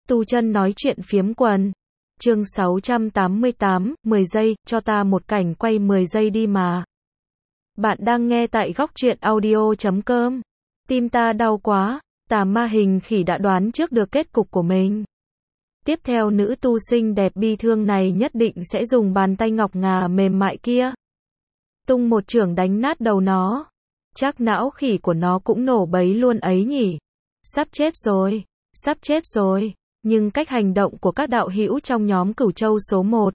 Tu Chân nói chuyện phiếm quần. Chương 688, 10 giây, cho ta một cảnh quay 10 giây đi mà. Bạn đang nghe tại góc truyện audio.com. Tim ta đau quá, tà ma hình khỉ đã đoán trước được kết cục của mình. Tiếp theo nữ tu xinh đẹp bi thương này nhất định sẽ dùng bàn tay ngọc ngà mềm mại kia tung một chưởng đánh nát đầu nó. Chắc não khỉ của nó cũng nổ bấy luôn ấy nhỉ. Sắp chết rồi, sắp chết rồi. Nhưng cách hành động của các đạo hữu trong nhóm Cửu Châu số 1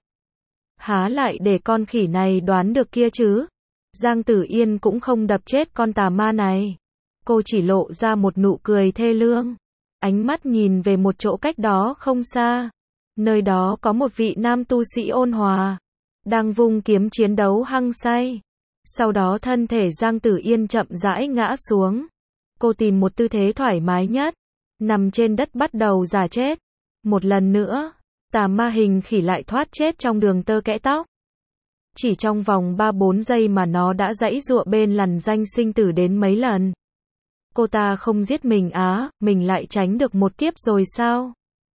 há lại để con khỉ này đoán được kia chứ. Giang Tử Yên cũng không đập chết con tà ma này. Cô chỉ lộ ra một nụ cười thê lương. Ánh mắt nhìn về một chỗ cách đó không xa. Nơi đó có một vị nam tu sĩ ôn hòa, đang vung kiếm chiến đấu hăng say. Sau đó thân thể Giang Tử Yên chậm rãi ngã xuống. Cô tìm một tư thế thoải mái nhất, nằm trên đất bắt đầu giả chết. Một lần nữa, tà ma hình khỉ lại thoát chết trong đường tơ kẽ tóc. Chỉ trong vòng 3-4 giây mà nó đã giãy giụa bên lằn ranh sinh tử đến mấy lần. Cô ta không giết mình á, mình lại tránh được một kiếp rồi sao?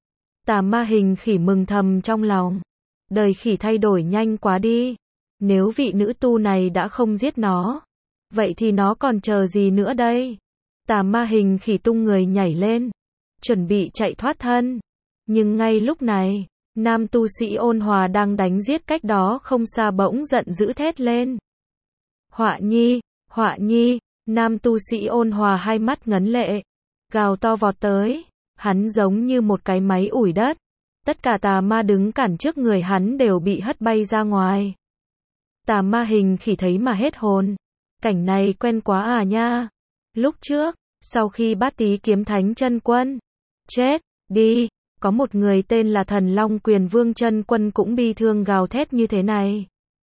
Tà ma hình khỉ mừng thầm trong lòng. Đời khỉ thay đổi nhanh quá đi. Nếu vị nữ tu này đã không giết nó, vậy thì nó còn chờ gì nữa đây? Tà ma hình khỉ tung người nhảy lên, chuẩn bị chạy thoát thân. Nhưng ngay lúc này, nam tu sĩ ôn hòa đang đánh giết cách đó không xa bỗng giận dữ thét lên. Họa nhi, họa nhi, nam tu sĩ ôn hòa hai mắt ngấn lệ, gào to vọt tới. Hắn giống như một cái máy ủi đất. Tất cả tà ma đứng cản trước người hắn đều bị hất bay ra ngoài. Tà ma hình khỉ thấy mà hết hồn. Cảnh này quen quá à nha. Lúc trước, sau khi Bát Tý kiếm thánh chân quân chết đi, có một người tên là Thần Long Quyền Vương chân quân cũng bi thương gào thét như thế này.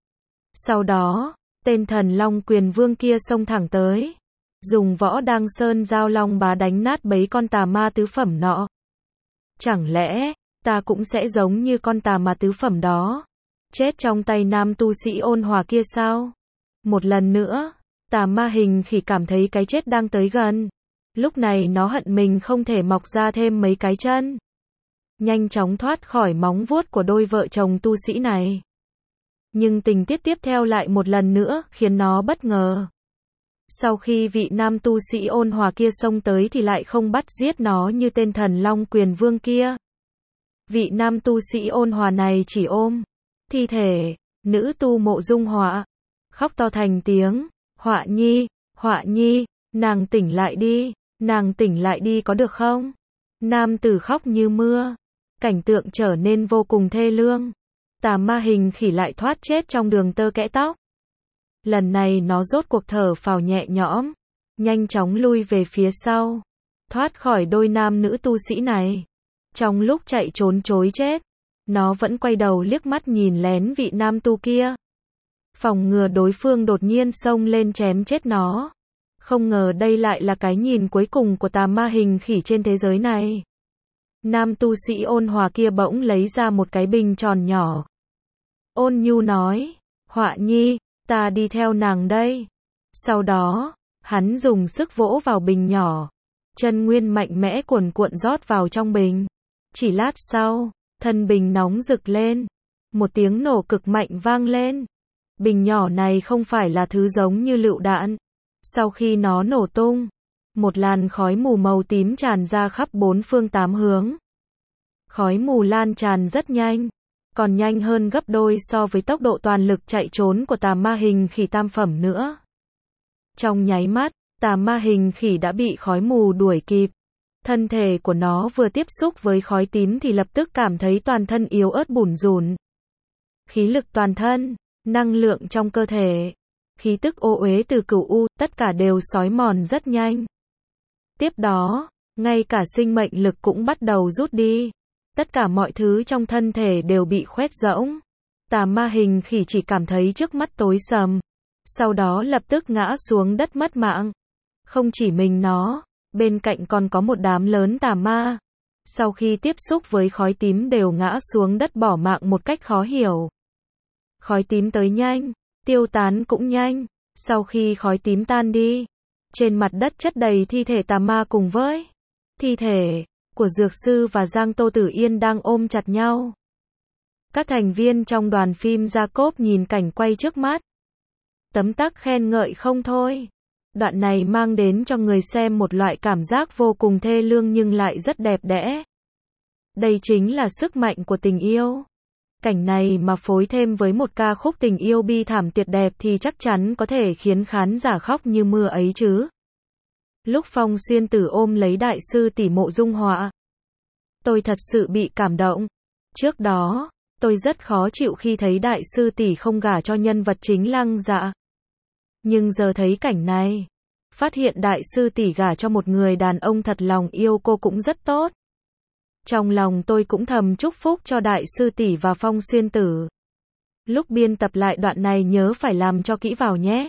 Sau đó, tên Thần Long Quyền Vương kia xông thẳng tới, dùng võ đăng sơn giao long bá đánh nát bấy con tà ma tứ phẩm nọ. Chẳng lẽ, ta cũng sẽ giống như con tà ma tứ phẩm đó, chết trong tay nam tu sĩ ôn hòa kia sao? Một lần nữa, tà ma hình khỉ cảm thấy cái chết đang tới gần. Lúc này nó hận mình không thể mọc ra thêm mấy cái chân, nhanh chóng thoát khỏi móng vuốt của đôi vợ chồng tu sĩ này. Nhưng tình tiết tiếp theo lại một lần nữa khiến nó bất ngờ. Sau khi vị nam tu sĩ ôn hòa kia xông tới thì lại không bắt giết nó như tên Thần Long Quyền Vương kia. Vị nam tu sĩ ôn hòa này chỉ ôm thi thể nữ tu Mộ Dung Họa, khóc to thành tiếng. Họa nhi, nàng tỉnh lại đi, nàng tỉnh lại đi có được không? Nam tử khóc như mưa. Cảnh tượng trở nên vô cùng thê lương. Tà ma hình khỉ lại thoát chết trong đường tơ kẽ tóc. Lần này nó rốt cuộc thở phào nhẹ nhõm, nhanh chóng lui về phía sau, thoát khỏi đôi nam nữ tu sĩ này. Trong lúc chạy trốn chối chết, nó vẫn quay đầu liếc mắt nhìn lén vị nam tu kia, phòng ngừa đối phương đột nhiên xông lên chém chết nó. Không ngờ đây lại là cái nhìn cuối cùng của tà ma hình khỉ trên thế giới này. Nam tu sĩ ôn hòa kia bỗng lấy ra một cái bình tròn nhỏ. Ôn nhu nói, Họa nhi, ta đi theo nàng đây. Sau đó, hắn dùng sức vỗ vào bình nhỏ. Chân nguyên mạnh mẽ cuồn cuộn rót vào trong bình. Chỉ lát sau, thân bình nóng rực lên. Một tiếng nổ cực mạnh vang lên. Bình nhỏ này không phải là thứ giống như lựu đạn. Sau khi nó nổ tung, một làn khói mù màu tím tràn ra khắp bốn phương tám hướng. Khói mù lan tràn rất nhanh, còn nhanh hơn gấp đôi so với tốc độ toàn lực chạy trốn của tà ma hình khỉ tam phẩm nữa. Trong nháy mắt, tà ma hình khỉ đã bị khói mù đuổi kịp. Thân thể của nó vừa tiếp xúc với khói tím thì lập tức cảm thấy toàn thân yếu ớt bủn rủn. Khí lực toàn thân, năng lượng trong cơ thể, khí tức ô uế từ cửu u, tất cả đều xói mòn rất nhanh. Tiếp đó, ngay cả sinh mệnh lực cũng bắt đầu rút đi. Tất cả mọi thứ trong thân thể đều bị khoét rỗng. Tà ma hình khỉ chỉ cảm thấy trước mắt tối sầm. Sau đó lập tức ngã xuống đất mất mạng. Không chỉ mình nó, bên cạnh còn có một đám lớn tà ma. Sau khi tiếp xúc với khói tím đều ngã xuống đất bỏ mạng một cách khó hiểu. Khói tím tới nhanh, tiêu tán cũng nhanh. Sau khi khói tím tan đi, trên mặt đất chất đầy thi thể tà ma cùng với thi thể của Dược Sư và Giang Tô Tử Yên đang ôm chặt nhau. Các thành viên trong đoàn phim Jacob nhìn cảnh quay trước mắt. Tấm tắc khen ngợi không thôi. Đoạn này mang đến cho người xem một loại cảm giác vô cùng thê lương nhưng lại rất đẹp đẽ. Đây chính là sức mạnh của tình yêu. Cảnh này mà phối thêm với một ca khúc tình yêu bi thảm tuyệt đẹp thì chắc chắn có thể khiến khán giả khóc như mưa ấy chứ. Lúc Phong Xuyên Tử ôm lấy đại sư tỷ Mộ Dung Họa, tôi thật sự bị cảm động. Trước đó, tôi rất khó chịu khi thấy đại sư tỷ không gả cho nhân vật chính Lăng Dạ. Nhưng giờ thấy cảnh này, phát hiện đại sư tỷ gả cho một người đàn ông thật lòng yêu cô cũng rất tốt. Trong lòng tôi cũng thầm chúc phúc cho đại sư tỷ và Phong Xuyên Tử. Lúc biên tập lại đoạn này nhớ phải làm cho kỹ vào nhé.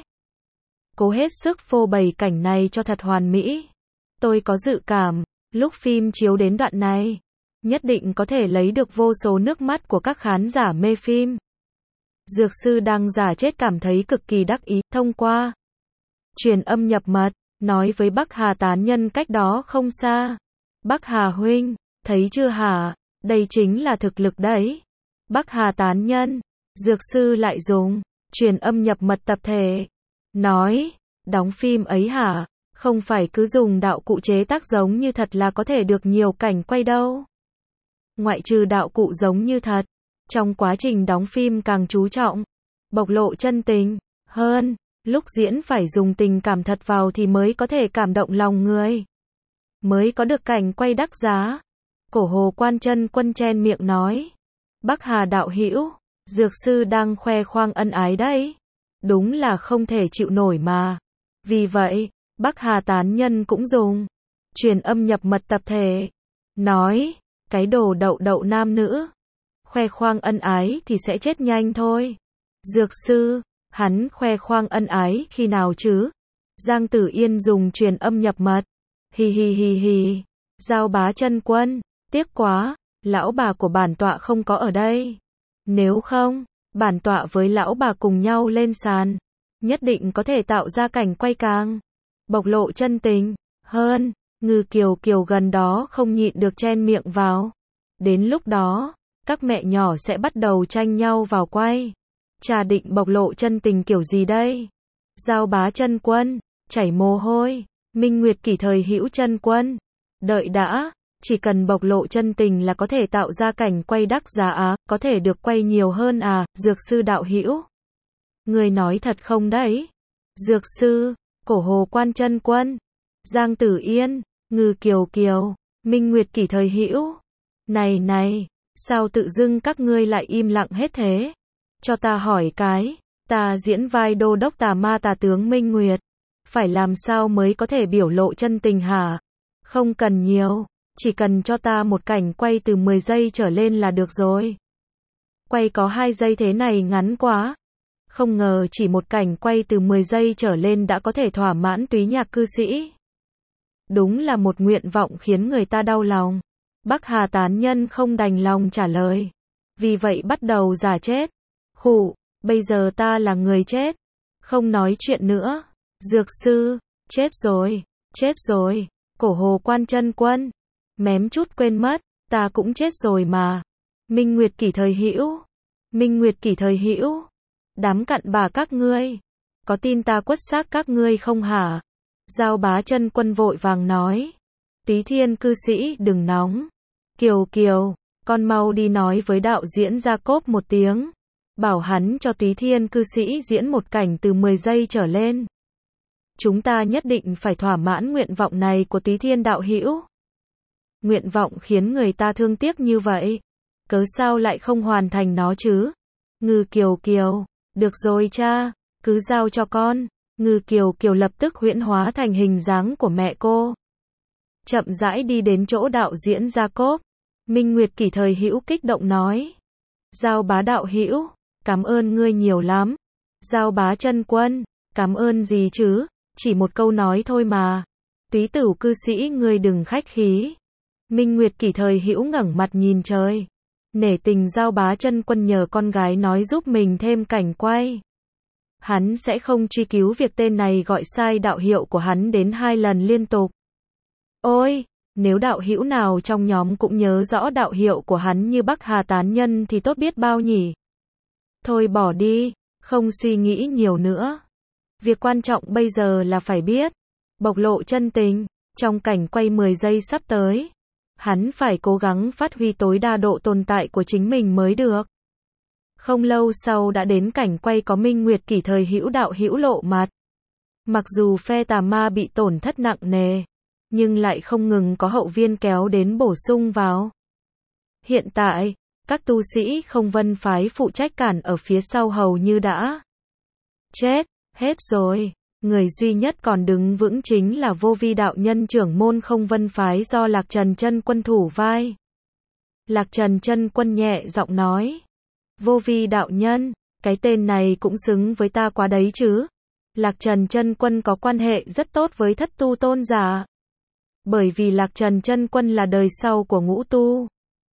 Cố hết sức phô bày cảnh này cho thật hoàn mỹ. Tôi có dự cảm, lúc phim chiếu đến đoạn này, nhất định có thể lấy được vô số nước mắt của các khán giả mê phim. Dược Sư đang giả chết cảm thấy cực kỳ đắc ý, thông qua truyền âm nhập mật, nói với Bắc Hà tán nhân cách đó không xa. Bắc Hà huynh, thấy chưa hả, đây chính là thực lực đấy. Bắc Hà tán nhân, Dược Sư lại dùng truyền âm nhập mật tập thể. Nói, đóng phim ấy hả, không phải cứ dùng đạo cụ chế tác giống như thật là có thể được nhiều cảnh quay đâu. Ngoại trừ đạo cụ giống như thật, trong quá trình đóng phim càng chú trọng bộc lộ chân tình hơn, lúc diễn phải dùng tình cảm thật vào thì mới có thể cảm động lòng người, mới có được cảnh quay đắt giá. Cổ Hồ Quan Chân Quân chen miệng nói, Bắc Hà đạo hữu, Dược Sư đang khoe khoang ân ái đấy, đúng là không thể chịu nổi mà. Vì vậy, Bắc Hà tán nhân cũng dùng truyền âm nhập mật tập thể, nói, cái đồ đậu đậu nam nữ, khoe khoang ân ái thì sẽ chết nhanh thôi. Dược Sư, hắn khoe khoang ân ái khi nào chứ? Giang Tử Yên dùng truyền âm nhập mật. Hi hi hi hi. Giao Bá Chân Quân, tiếc quá, lão bà của bản tọa không có ở đây. Nếu không, bản tọa với lão bà cùng nhau lên sàn, nhất định có thể tạo ra cảnh quay càng bộc lộ chân tình hơn. Ngư Kiều Kiều gần đó không nhịn được chen miệng vào. Đến lúc đó, các mẹ nhỏ sẽ bắt đầu tranh nhau vào quay. Trà định bộc lộ chân tình kiểu gì đây? Giao Bá Chân Quân, chảy mồ hôi. Minh Nguyệt Kỷ Thời Hữu Chân Quân, đợi đã, chỉ cần bộc lộ chân tình là có thể tạo ra cảnh quay đắt giá á, có thể được quay nhiều hơn à? Dược Sư đạo hữu, người nói thật không đấy? Dược Sư, Cổ Hồ Quan Chân Quân, Giang Tử Yên, Ngư Kiều Kiều, Minh Nguyệt Kỷ Thời Hữu. Này này, sao tự dưng các ngươi lại im lặng hết thế? Cho ta hỏi cái, ta diễn vai đô đốc tà ma tà tướng Minh Nguyệt, phải làm sao mới có thể biểu lộ chân tình hả? Không cần nhiều, chỉ cần cho ta một cảnh quay từ 10 giây trở lên là được rồi. Quay có 2 giây thế này ngắn quá. Không ngờ chỉ một cảnh quay từ 10 giây trở lên đã có thể thỏa mãn túy nhạc cư sĩ. Đúng là một nguyện vọng khiến người ta đau lòng. Bắc Hà tán nhân không đành lòng trả lời. Vì vậy bắt đầu giả chết. Khụ, bây giờ ta là người chết. Không nói chuyện nữa. Dược Sư, chết rồi, chết rồi. Cổ Hồ Quan Chân Quân, mém chút quên mất, ta cũng chết rồi mà. Minh Nguyệt Kỷ Thời Hữu, Minh Nguyệt Kỷ Thời Hữu, đám cặn bà các ngươi, có tin ta quất xác các ngươi không hả? Giao Bá Chân Quân vội vàng nói, Túy Thiên cư sĩ đừng nóng. Kiều Kiều, con mau đi nói với đạo diễn Jacob một tiếng, bảo hắn cho Túy Thiên cư sĩ diễn một cảnh từ 10 giây trở lên. Chúng ta nhất định phải thỏa mãn nguyện vọng này của Túy Thiên đạo hữu. Nguyện vọng khiến người ta thương tiếc như vậy, cớ sao lại không hoàn thành nó chứ? Ngư Kiều Kiều, được rồi cha, cứ giao cho con. Ngư Kiều Kiều lập tức huyễn hóa thành hình dáng của mẹ cô. Chậm rãi đi đến chỗ đạo diễn Jacob. Minh Nguyệt Kỷ Thời Hữu kích động nói, Giao Bá đạo hữu, cảm ơn ngươi nhiều lắm. Giao Bá Chân Quân, cảm ơn gì chứ? Chỉ một câu nói thôi mà. Túy Tửu cư sĩ ngươi đừng khách khí. Minh Nguyệt Kỷ Thời Hữu ngẩng mặt nhìn trời, nể tình Giao Bá Chân Quân nhờ con gái nói giúp mình thêm cảnh quay. Hắn sẽ không truy cứu việc tên này gọi sai đạo hiệu của hắn đến 2 lần liên tục. Ôi, Nếu đạo hữu nào trong nhóm cũng nhớ rõ đạo hiệu của hắn như Bắc Hà Tán Nhân thì tốt biết bao nhỉ. Thôi bỏ đi, không suy nghĩ nhiều nữa. Việc quan trọng bây giờ là phải biết, bộc lộ chân tình, trong cảnh quay 10 giây sắp tới. Hắn phải cố gắng phát huy tối đa độ tồn tại của chính mình mới được. Không lâu sau đã đến cảnh quay có Minh Nguyệt Kỷ thời hữu đạo hữu lộ mặt. Mặc dù phe tà ma bị tổn thất nặng nề, nhưng lại không ngừng có hậu viên kéo đến bổ sung vào. Hiện tại, các tu sĩ Không Vân phái phụ trách cản ở phía sau hầu như đã chết hết rồi. Người duy nhất còn đứng vững chính là Vô Vi đạo nhân trưởng môn Không Vân phái do Lạc Trần Chân Quân thủ vai. Lạc Trần Chân Quân nhẹ giọng nói: "Vô Vi đạo nhân, cái tên này cũng xứng với ta quá đấy chứ." Lạc Trần Chân Quân có quan hệ rất tốt với Thất Tu tôn giả. Bởi vì Lạc Trần Chân Quân là đời sau của Ngũ Tu.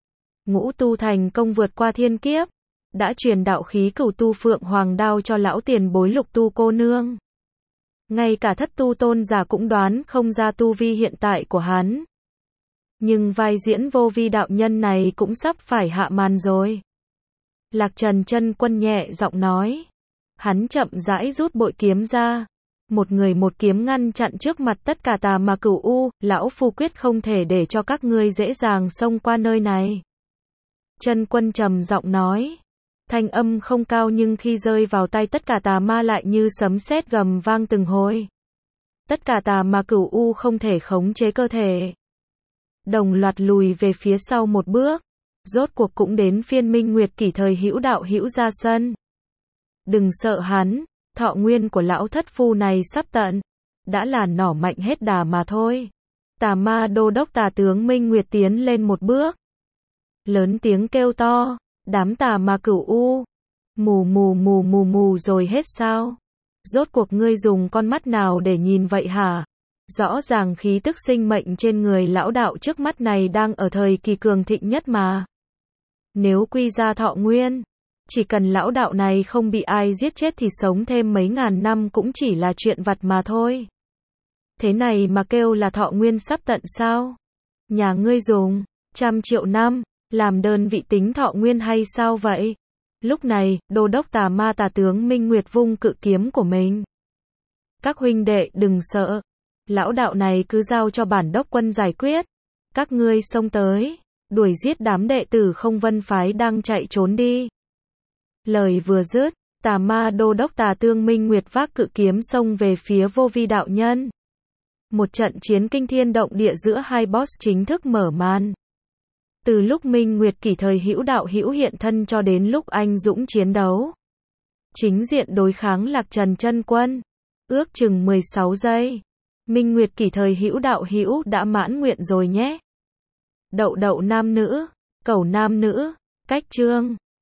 Ngũ Tu thành công vượt qua thiên kiếp, đã truyền đạo khí Cửu Tu Phượng Hoàng đao cho lão tiền bối Lục Tu cô nương. Ngay cả Thất Tu tôn giả cũng đoán không ra tu vi hiện tại của hắn. Nhưng vai diễn Vô Vi đạo nhân này cũng sắp phải hạ màn rồi. Lạc Trần Chân Quân nhẹ giọng nói. Hắn chậm rãi rút bội kiếm ra. Một người một kiếm ngăn chặn trước mặt tất cả tà ma cửu u, lão phu quyết không thể để cho các ngươi dễ dàng xông qua nơi này. Chân Quân trầm giọng nói. Thanh âm không cao nhưng khi rơi vào tay tất cả tà ma lại như sấm sét gầm vang từng hồi. Tất cả tà ma cửu u không thể khống chế cơ thể. Đồng loạt lùi về phía sau một bước. Rốt cuộc cũng đến phiên Minh Nguyệt Kỷ thời hữu đạo hữu ra sân. Đừng sợ hắn, thọ nguyên của lão thất phu này sắp tận. Đã là nỏ mạnh hết đà mà thôi. Tà ma đô đốc tà tướng Minh Nguyệt tiến lên một bước. Lớn tiếng kêu to. Đám tà ma cửu u. Mù rồi hết sao? Rốt cuộc ngươi dùng con mắt nào để nhìn vậy hả? Rõ ràng khí tức sinh mệnh trên người lão đạo trước mắt này đang ở thời kỳ cường thịnh nhất mà. Nếu quy ra thọ nguyên, chỉ cần lão đạo này không bị ai giết chết thì sống thêm mấy ngàn năm cũng chỉ là chuyện vặt mà thôi. Thế này mà kêu là thọ nguyên sắp tận sao? Nhà ngươi dùng 100 triệu năm làm đơn vị tính thọ nguyên hay sao vậy? Lúc này, đô đốc tà ma tà tướng Minh Nguyệt vung cự kiếm của mình. Các huynh đệ đừng sợ. Lão đạo này cứ giao cho bản đốc quân giải quyết. Các ngươi xông tới, đuổi giết đám đệ tử Không Vân phái đang chạy trốn đi. Lời vừa dứt, tà ma đô đốc tà tướng Minh Nguyệt vác cự kiếm xông về phía Vô Vi đạo nhân. Một trận chiến kinh thiên động địa giữa hai boss chính thức mở màn. Từ lúc Minh Nguyệt Kỷ thời hữu đạo hữu hiện thân cho đến lúc anh dũng chiến đấu. Chính diện đối kháng Lạc Trần Chân Quân. Ước chừng 16 giây. Minh Nguyệt Kỷ thời hữu đạo hữu đã mãn nguyện rồi nhé. Đậu đậu nam nữ, cẩu nam nữ, cách chương.